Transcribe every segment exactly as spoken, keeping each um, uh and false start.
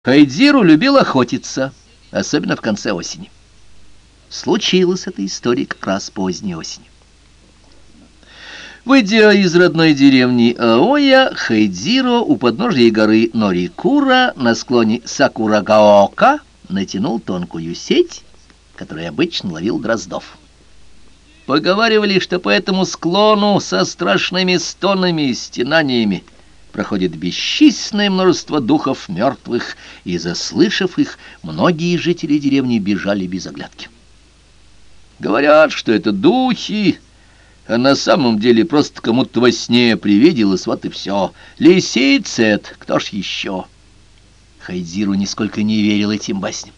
Хайдзиру любил охотиться, особенно в конце осени. Случилась эта история как раз поздней осенью. Выйдя из родной деревни Аоя, Хайдзиро у подножия горы Норикура на склоне Сакурагаока натянул тонкую сеть, которой обычно ловил дроздов. Поговаривали, что по этому склону со страшными стонами и стенаниями проходит бесчисленное множество духов мертвых, и, заслышав их, многие жители деревни бежали без оглядки. Говорят, что это духи, а на самом деле просто кому-то во сне привиделось, вот и все. Лисица это, кто ж еще? Хайдзиру нисколько не верил этим басням.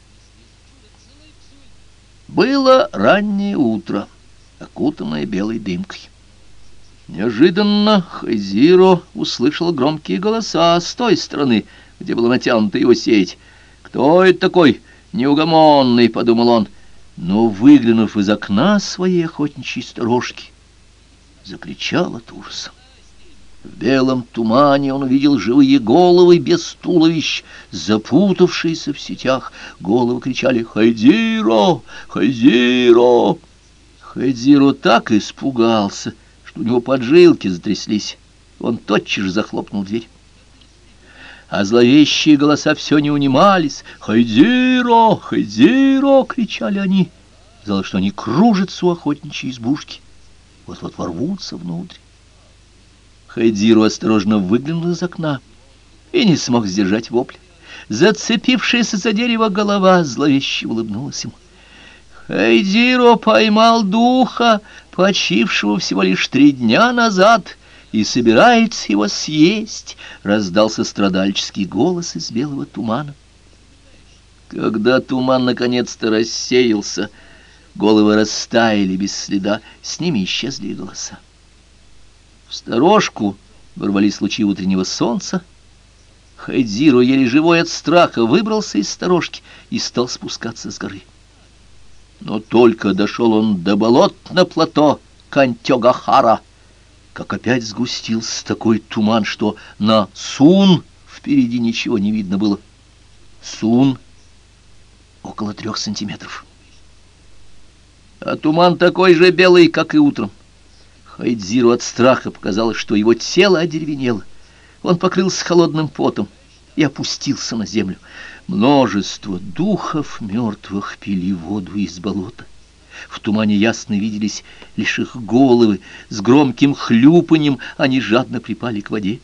Было раннее утро, окутанное белой дымкой. Неожиданно Хайдзиро услышал громкие голоса с той стороны, где была натянута его сеть. «Кто это такой неугомонный?» — подумал он. Но, выглянув из окна своей охотничьей сторожки, закричал от ужаса. В белом тумане он увидел живые головы без туловищ, запутавшиеся в сетях. Головы кричали «Хайдзиро! Хайдзиро!». Хайдзиро так испугался, что у него поджилки затряслись. Он тотчас же захлопнул дверь. А зловещие голоса все не унимались. «Хайдзиро! Хайдзиро!» — кричали они. Казалось, что они кружатся у охотничьей избушки. Вот-вот ворвутся внутрь. Хайдзиро осторожно выглянул из окна и не смог сдержать вопля. Зацепившаяся за дерево голова зловеще улыбнулась ему. Хайдзиро поймал духа, почившего всего лишь три дня назад, и собирается его съесть, — раздался страдальческий голос из белого тумана. Когда туман наконец-то рассеялся, головы растаяли без следа, с ними исчезли и голоса. В сторожку ворвались лучи утреннего солнца. Хайдзиро, еле живой от страха, выбрался из сторожки и стал спускаться с горы. Но только дошел он до болот на плато Кантёгахара, как опять сгустился такой туман, что на Сун впереди ничего не видно было. Сун около трех сантиметров. А туман такой же белый, как и утром. Хайдзиру от страха показалось, что его тело одеревенело. Он покрылся холодным потом и опустился на землю. Множество духов мертвых пили воду из болота. В тумане ясно виделись лишь их головы. С громким хлюпаньем они жадно припали к воде.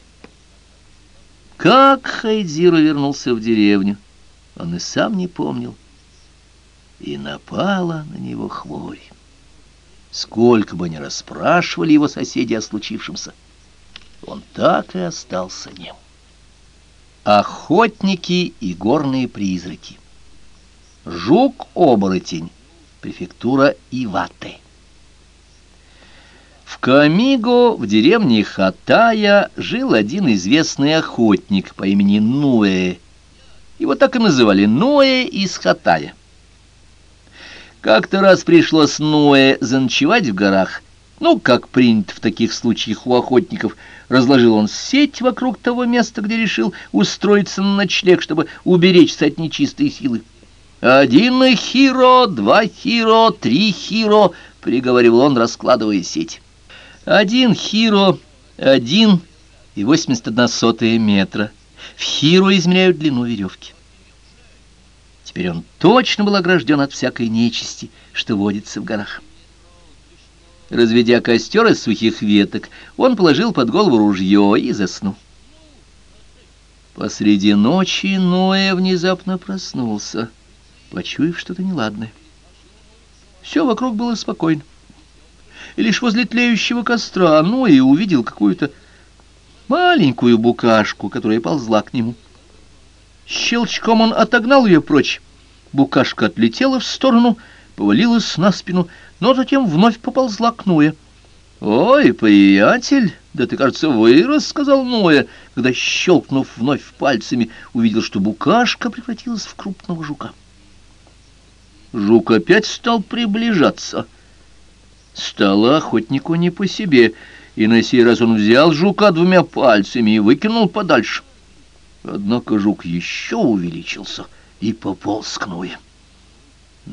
Как Хайдзиро вернулся в деревню, он и сам не помнил. И напала на него хворь. Сколько бы ни расспрашивали его соседи о случившемся, он так и остался нем. Охотники и горные призраки. Жук-оборотень. Префектура Ивате. В Камиго, в деревне Хатая, жил один известный охотник по имени Нуэ. Его так и называли — Нуэ из Хатая. Как-то раз пришлось Нуэ заночевать в горах. Ну, как принято в таких случаях у охотников, разложил он сеть вокруг того места, где решил устроиться на ночлег, чтобы уберечься от нечистой силы. «Один хиро, два хиро, три хиро», — приговаривал он, раскладывая сеть. «Один хиро, один и восемьдесят одна сотая метра. В хиро измеряют длину веревки». Теперь он точно был огражден от всякой нечисти, что водится в горах. Разведя костер из сухих веток, он положил под голову ружье и заснул. Посреди ночи Ноэ внезапно проснулся, почуяв что-то неладное. Все вокруг было спокойно. И лишь возле тлеющего костра Ноэ увидел какую-то маленькую букашку, которая ползла к нему. Щелчком он отогнал ее прочь. Букашка отлетела в сторону, повалилась на спину, но затем вновь поползла к Ноэ. «Ой, приятель, да ты, кажется, вырос», — сказал Ноэ, когда, щелкнув вновь пальцами, увидел, что букашка превратилась в крупного жука. Жук опять стал приближаться. Стало охотнику не по себе, и на сей раз он взял жука двумя пальцами и выкинул подальше. Однако жук еще увеличился и пополз к Ное.